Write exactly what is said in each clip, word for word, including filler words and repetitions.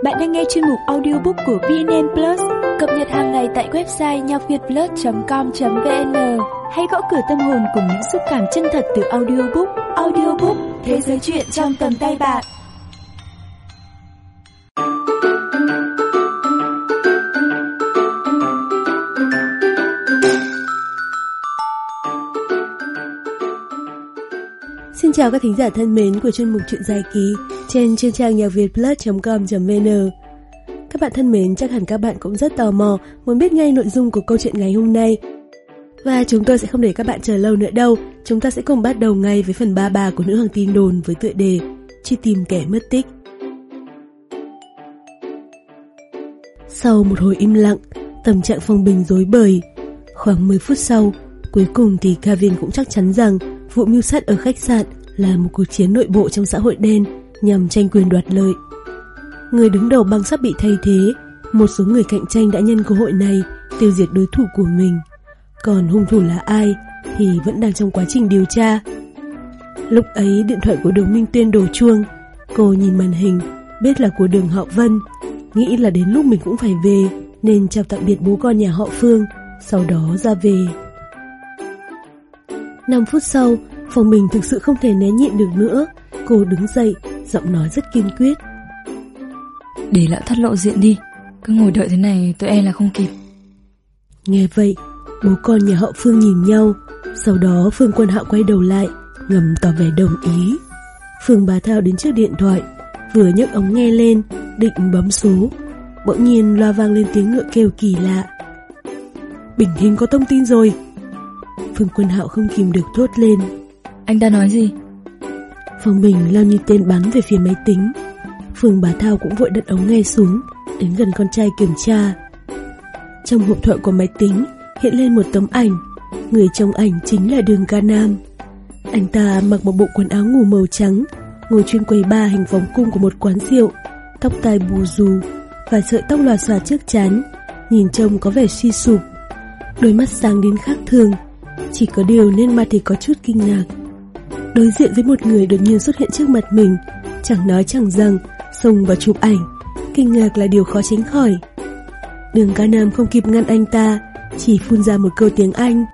Bạn đang nghe chuyên mục audiobook của vê en en Plus, cập nhật hàng ngày tại website nhacvietplus chấm com chấm vn. Hãy gõ cửa tâm hồn cùng những xúc cảm chân thật từ audiobook. Audiobook, thế giới truyện trong tầm tay bạn. Xin chào các thính giả thân mến của chuyên mục truyện dài ký trên chuyên trang nhacvietplus chấm com chấm vn. Các bạn thân mến, chắc hẳn các bạn cũng rất tò mò muốn biết ngay nội dung của câu chuyện ngày hôm nay. Và chúng tôi sẽ không để các bạn chờ lâu nữa đâu. Chúng ta sẽ cùng bắt đầu ngay với phần ba ba của Nữ Hoàng Tin Đồn với tựa đề Truy tìm kẻ mất tích. Sau một hồi im lặng, tâm trạng Phong Bình rối bời. Khoảng mười phút sau, cuối cùng thì Kevin cũng chắc chắn rằng vụ mưu sát ở khách sạn là một cuộc chiến nội bộ trong xã hội đen nhằm tranh quyền đoạt lợi. Người đứng đầu băng sắp bị thay thế, một số người cạnh tranh đã nhân cơ hội này tiêu diệt đối thủ của mình. Còn hung thủ là ai thì vẫn đang trong quá trình điều tra. Lúc ấy điện thoại của Đường Minh Tuyên đổ chuông. Cô nhìn màn hình, biết là của Đường Hạo Vân, nghĩ là đến lúc mình cũng phải về nên chào tạm biệt bố con nhà họ Phương, sau đó ra về. Năm phút sau, Phong Bình thực sự không thể né nhịn được nữa. Cô đứng dậy, giọng nói rất kiên quyết. Để lão thắt lộ diện đi, cứ ngồi đợi thế này tôi e là không kịp. Nghe vậy, bố con nhà họ Phương nhìn nhau. Sau đó Phương Quân Hạo quay đầu lại, ngầm tỏ vẻ đồng ý. Phương Bá Thao đến trước điện thoại, vừa nhấc ống nghe lên, định bấm số. Bỗng nhiên loa vang lên tiếng ngựa kêu kỳ lạ. Bình Hình có thông tin rồi. Phương Quân Hạo không kìm được thốt lên. Anh ta nói gì? Phong Bình lao như tên bắn về phía máy tính. Phương Bá Thao cũng vội đặt ống nghe xuống, đến gần con trai kiểm tra. Trong hộp thoại của máy tính hiện lên một tấm ảnh. Người trong ảnh chính là Đường Ca Nam. Anh ta mặc một bộ quần áo ngủ màu trắng, ngồi trên quầy bar hình vòng cung của một quán rượu, tóc tai bù xù và sợi tóc lòa xòa trước trán, nhìn trông có vẻ suy sụp. Đôi mắt sáng đến khác thường, chỉ có điều nên mặt thì có chút kinh ngạc. Đối diện với một người đột nhiên xuất hiện trước mặt mình, chẳng nói chẳng rằng xông vào chụp ảnh, kinh ngạc là điều khó tránh khỏi. Đường Ca Nam không kịp ngăn anh ta, chỉ phun ra một câu tiếng Anh.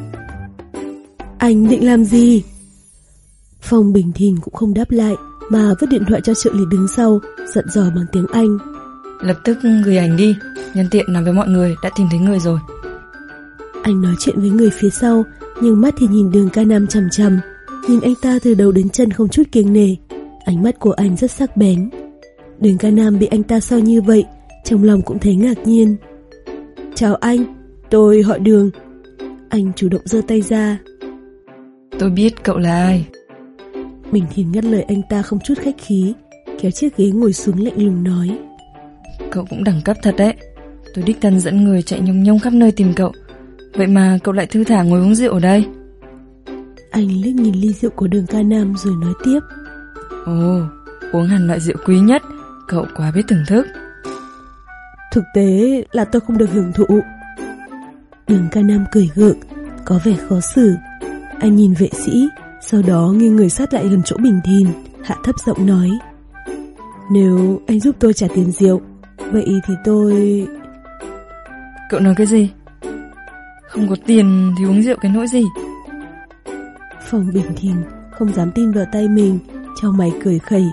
Anh định làm gì? Phong Bình Thìn cũng không đáp lại, mà vứt điện thoại cho trợ lý đứng sau, giận dò bằng tiếng Anh. Lập tức gửi ảnh đi, nhân tiện nói với mọi người đã tìm thấy người rồi. Anh nói chuyện với người phía sau, nhưng mắt thì nhìn Đường Ca Nam chằm chằm, nhìn anh ta từ đầu đến chân không chút kiêng nể. Ánh mắt của anh rất sắc bén. Đường Ca Nam bị anh ta soi như vậy, trong lòng cũng thấy ngạc nhiên. Chào anh, tôi họ Đường. Anh chủ động giơ tay ra. Tôi biết cậu là ai. Bình Thìn ngắt lời anh ta không chút khách khí, kéo chiếc ghế ngồi xuống lạnh lùng nói. Cậu cũng đẳng cấp thật đấy. Tôi đích thân dẫn người chạy nhông nhông khắp nơi tìm cậu, vậy mà cậu lại thư thả ngồi uống rượu ở đây. Anh liếc nhìn ly rượu của Đường Ca Nam rồi nói tiếp. Ồ, uống hẳn loại rượu quý nhất. Cậu quá biết thưởng thức. Thực tế là tôi không được hưởng thụ. Đường Ca Nam cười gượng, có vẻ khó xử. Anh nhìn vệ sĩ, sau đó nghiêng người sát lại gần chỗ Bình Thìn, hạ thấp giọng nói. Nếu anh giúp tôi trả tiền rượu, vậy thì tôi... Cậu nói cái gì? Không có tiền thì uống rượu cái nỗi gì? Phong Bình Thìn không dám tin vào tay mình, chau mày cười khẩy.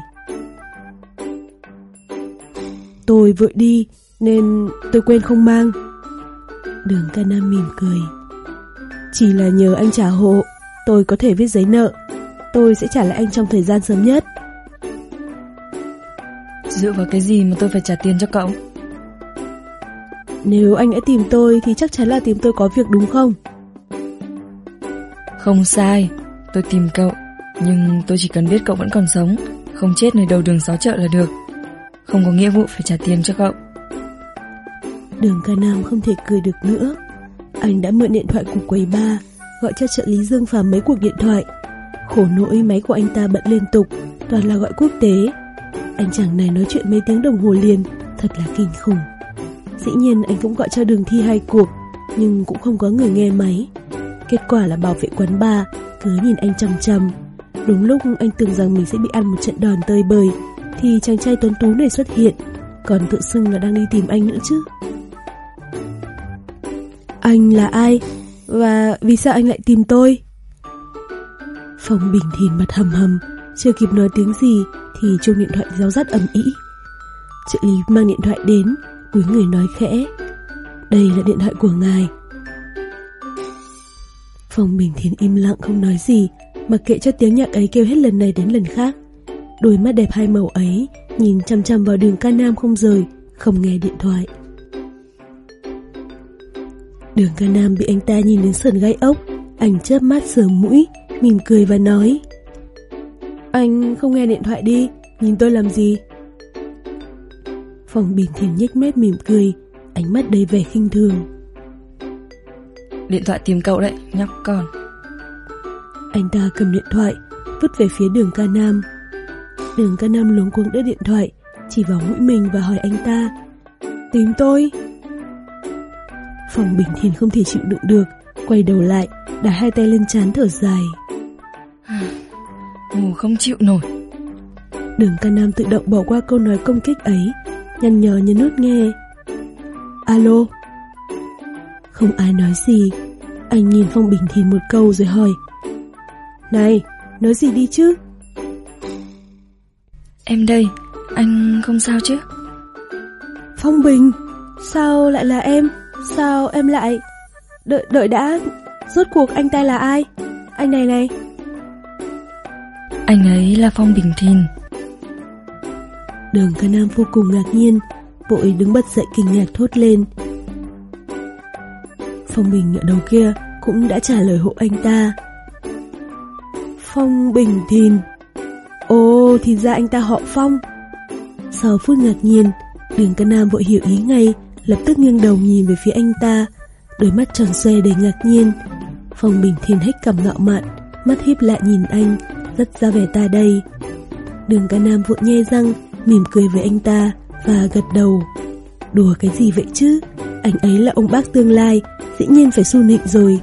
Tôi vội đi nên tôi quên không mang. Đường Ca Nam mỉm cười. Chỉ là nhờ anh trả hộ, tôi có thể viết giấy nợ. Tôi sẽ trả lại anh trong thời gian sớm nhất. Dựa vào cái gì mà tôi phải trả tiền cho cậu? Nếu anh đã tìm tôi thì chắc chắn là tìm tôi có việc đúng không? Không sai, tôi tìm cậu, nhưng tôi chỉ cần biết cậu vẫn còn sống, không chết nơi đầu đường xó chợ là được. Không có nghĩa vụ phải trả tiền cho cậu. Đường Ca Nam không thể cười được nữa. Anh đã mượn điện thoại của quầy bar, gọi cho trợ lý Dương Phàm mấy cuộc điện thoại. Khổ nỗi máy của anh ta bận liên tục, toàn là gọi quốc tế. Anh chàng này nói chuyện mấy tiếng đồng hồ liền, thật là kinh khủng. Dĩ nhiên anh cũng gọi cho Đường Thi hai cuộc, nhưng cũng không có người nghe máy. Kết quả là bảo vệ quán bar cứ nhìn anh chằm chằm. Đúng lúc anh tưởng rằng mình sẽ bị ăn một trận đòn tơi bời, thì chàng trai tuấn tú này xuất hiện. còn tự xưng là đang đi tìm anh nữa chứ. Anh là ai? Và vì sao anh lại tìm tôi? Phong Bình Thìn mặt hầm hầm, chưa kịp nói tiếng gì thì chuông điện thoại réo rắt ầm ĩ. Trợ lý mang điện thoại đến, cúi người nói khẽ: "Đây là điện thoại của ngài." Phong Bình Thìn im lặng không nói gì, mặc kệ cho tiếng nhạc ấy kêu hết lần này đến lần khác. Đôi mắt đẹp hai màu ấy nhìn chăm chăm vào Đường Ca Nam không rời, không nghe điện thoại. Đường Ca Nam bị anh ta nhìn đến sởn gai ốc. Anh chớp mắt sờ mũi, mỉm cười và nói: "Anh không nghe điện thoại đi, nhìn tôi làm gì?" Phong Bình Thìn nhếch mép mỉm cười, ánh mắt đầy vẻ khinh thường. "Điện thoại tìm cậu đấy, nhóc con." Anh ta cầm điện thoại, vứt về phía Đường Ca Nam. Đường Ca Nam luống cuống đỡ điện thoại, chỉ vào mũi mình và hỏi anh ta: "Tìm tôi?" Phong Bình Thìn không thể chịu đựng được, quay đầu lại, đặt hai tay lên trán thở dài. Ngủ không chịu nổi. Đường Ca Nam tự động bỏ qua câu nói công kích ấy, nhăn nhó nhấn nút nghe. "Alo?" Không ai nói gì. Anh nhìn Phong Bình Thìn một câu rồi hỏi: "Này, nói gì đi chứ?" "Em đây, anh không sao chứ?" "Phong Bình, sao lại là em? Sao em lại... Đợi, đợi đã, rốt cuộc anh ta là ai? Anh này này." "Anh ấy là Phong Bình Thìn." Đường Ca Nam vô cùng ngạc nhiên, vội đứng bật dậy kinh ngạc thốt lên. Phong Bình ở đầu kia cũng đã trả lời hộ anh ta. Phong Bình Thìn. Ồ, thì ra anh ta họ Phong. Sau phút ngạc nhiên, Đường Ca Nam vội hiểu ý ngay, lập tức nghiêng đầu nhìn về phía anh ta, đôi mắt tròn xoe đầy ngạc nhiên. Phong Bình Thìn hếch cằm ngạo mạn, mắt híp lại nhìn anh, rất ra vẻ ta đây. Đường Ca Nam vội nhe răng, mỉm cười với anh ta và gật đầu. Đùa cái gì vậy chứ? Anh ấy là ông bác tương lai, dĩ nhiên phải su nịnh rồi.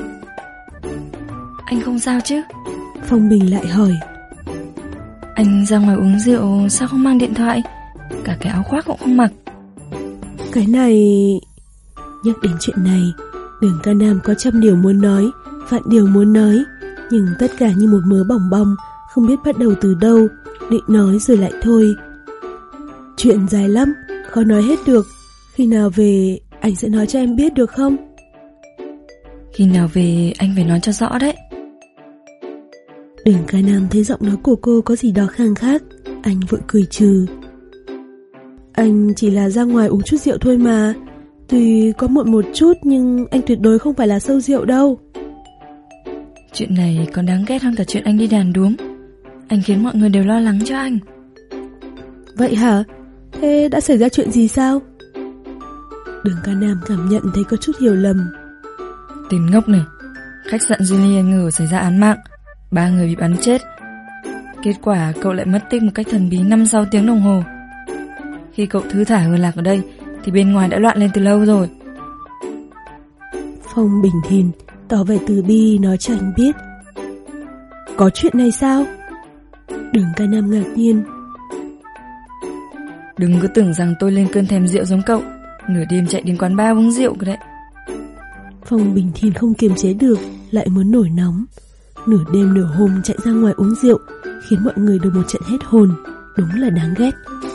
"Anh không sao chứ?" Phong Bình lại hỏi. "Anh ra ngoài uống rượu sao không mang điện thoại? Cả cái áo khoác cũng không mặc." Cái này... Nhắc đến chuyện này, Đường Ca Nam có trăm điều muốn nói, vạn điều muốn nói, nhưng tất cả như một mớ bòng bong, không biết bắt đầu từ đâu, định nói rồi lại thôi. Chuyện dài lắm, khó nói hết được. Khi nào về anh sẽ nói cho em biết được không? Khi nào về anh phải nói cho rõ đấy. Đường Ca Nam thấy giọng nói của cô có gì đó khang khác, anh vội cười trừ. Anh chỉ là ra ngoài uống chút rượu thôi mà. Tuy có muộn một chút nhưng anh tuyệt đối không phải là sâu rượu đâu. Chuyện này còn đáng ghét hơn cả chuyện anh đi đàn đúm. Anh khiến mọi người đều lo lắng cho anh. Vậy hả? Thế đã xảy ra chuyện gì sao? Đường Ca Nam cảm nhận thấy có chút hiểu lầm. Tên ngốc này, khách sạn Julian ngờ xảy ra án mạng, ba người bị bắn chết. Kết quả cậu lại mất tích một cách thần bí năm sáu tiếng đồng hồ. Khi cậu thư thả hờ lạc ở đây thì bên ngoài đã loạn lên từ lâu rồi. Phong Bình Thìn tỏ vẻ từ bi nói cho anh biết. Có chuyện này sao? Đường Ca Nam ngạc nhiên. Đừng cứ tưởng rằng tôi lên cơn thèm rượu giống cậu, nửa đêm chạy đến quán bar uống rượu cơ đấy. Phong Bình Thìn không kiềm chế được, lại muốn nổi nóng. Nửa đêm nửa hôm chạy ra ngoài uống rượu, khiến mọi người đều một trận hết hồn. Đúng là đáng ghét.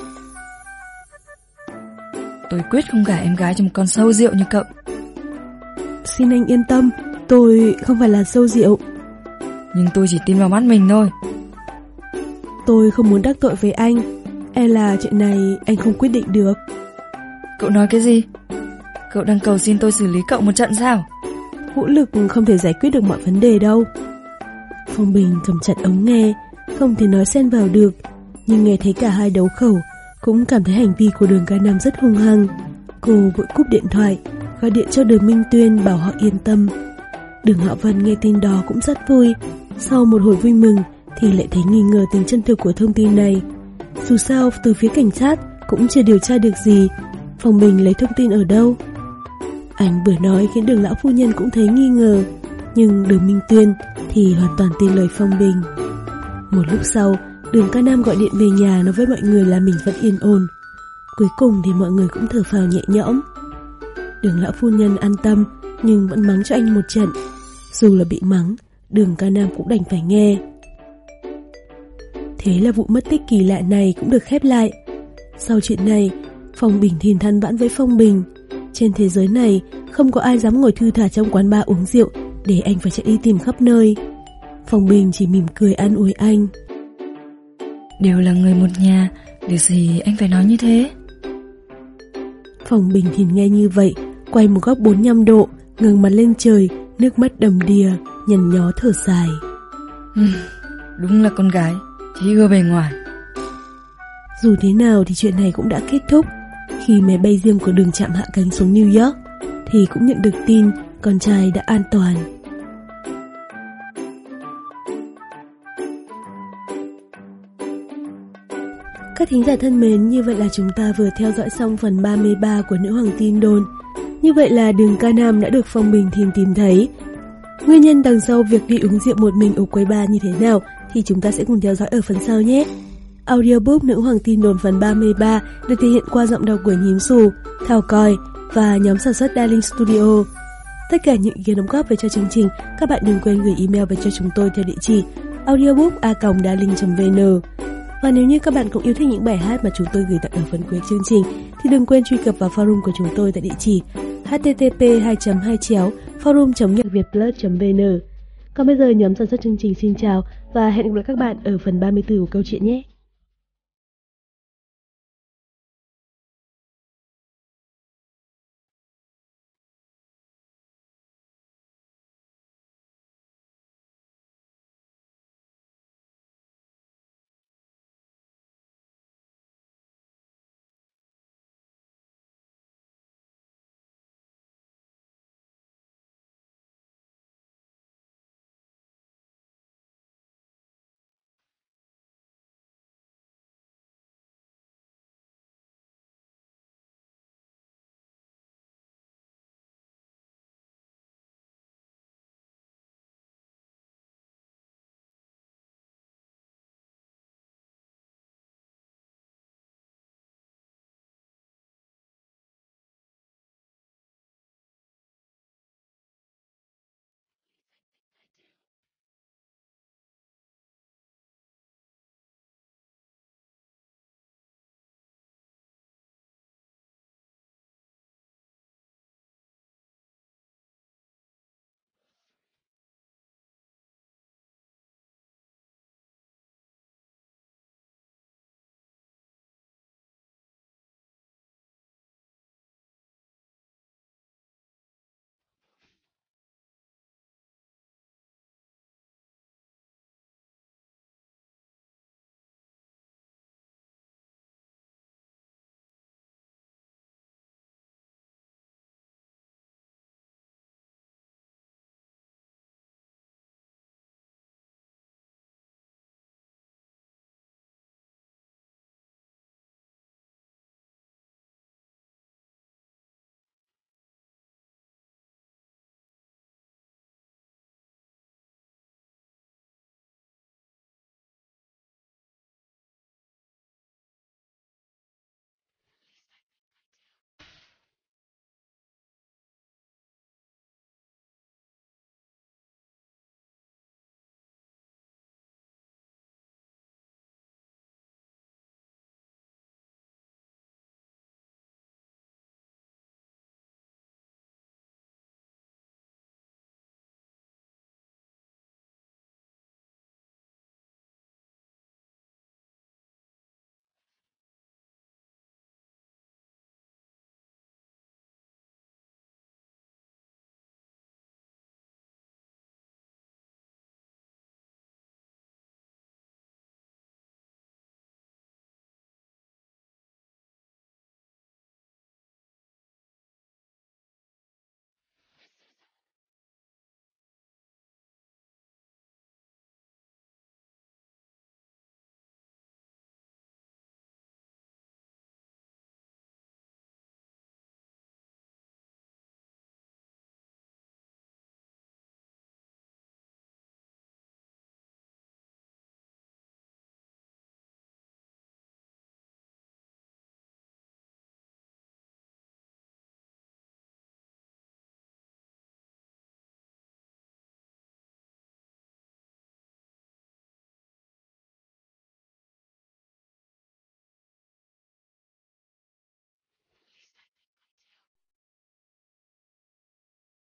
Tôi quyết không gả em gái cho một con sâu rượu như cậu. Xin anh yên tâm, tôi không phải là sâu rượu. Nhưng tôi chỉ tin vào mắt mình thôi. Tôi không muốn đắc tội với anh, e là chuyện này anh không quyết định được. Cậu nói cái gì? Cậu đang cầu xin tôi xử lý cậu một trận sao? Vũ lực không thể giải quyết được mọi vấn đề đâu. Phong Bình cầm chặt ống nghe, không thể nói xen vào được, nhưng nghe thấy cả hai đấu khẩu, cũng cảm thấy hành vi của Đường Ca Nam rất hung hăng. Cô vội cúp điện thoại, gọi điện cho Đường Minh Tuyên bảo họ yên tâm. Đường Họ Vân nghe tin đó cũng rất vui. Sau một hồi vui mừng thì lại thấy nghi ngờ tính chân thực của thông tin này. Dù sao từ phía cảnh sát cũng chưa điều tra được gì, Phong Bình lấy thông tin ở đâu? Anh vừa nói khiến Đường lão phu nhân cũng thấy nghi ngờ, nhưng Đường Minh Tuyên thì hoàn toàn tin lời Phong Bình. Một lúc sau, Đường Ca Nam gọi điện về nhà nói với mọi người là mình vẫn yên ổn. Cuối cùng thì mọi người cũng thở phào nhẹ nhõm. Đường lão phu nhân an tâm nhưng vẫn mắng cho anh một trận. Dù là bị mắng, Đường Ca Nam cũng đành phải nghe. Thế là vụ mất tích kỳ lạ này cũng được khép lại. Sau chuyện này, Phong Bình thìn than vãn với Phong Bình. Trên thế giới này, không có ai dám ngồi thư thả trong quán bar uống rượu để anh phải chạy đi tìm khắp nơi. Phong Bình chỉ mỉm cười an ủi anh. Đều là người một nhà, điều gì anh phải nói như thế? Phong Bình thìn nghe như vậy, quay một góc bốn mươi lăm độ, ngẩng mặt lên trời, nước mắt đầm đìa, nhằn nhó thở dài. Ừ, đúng là con gái, chỉ ưa bề ngoài. Dù thế nào thì chuyện này cũng đã kết thúc. Khi máy bay riêng của Đường Trạm hạ cánh xuống New York thì cũng nhận được tin con trai đã an toàn. Các thính giả thân mến, như vậy là chúng ta vừa theo dõi xong phần ba mươi ba của Nữ Hoàng Tin Đồn. Như vậy là Đường Ca Nam đã được Phong Bình Thìn tìm thấy. Nguyên nhân đằng sau việc đi uống rượu một mình ở quầy bar như thế nào thì chúng ta sẽ cùng theo dõi ở phần sau nhé. Audiobook Nữ Hoàng Tin Đồn phần ba mươi ba được thể hiện qua giọng đọc của Nhím Xù, Thảo Còi và nhóm sản xuất Darling Studio. Tất cả những ý kiến đóng góp về cho chương trình, các bạn đừng quên gửi email về cho chúng tôi theo địa chỉ audiobook a còng darling chấm vn. Và nếu như các bạn cũng yêu thích những bài hát mà chúng tôi gửi tặng ở phần cuối chương trình thì đừng quên truy cập vào forum của chúng tôi tại địa chỉ h t t p hai chấm hai chéo forum chấm nhạc việt plus chấm vn. Còn bây giờ nhóm sản xuất chương trình xin chào và hẹn gặp lại các bạn ở phần ba mươi tư của câu chuyện nhé.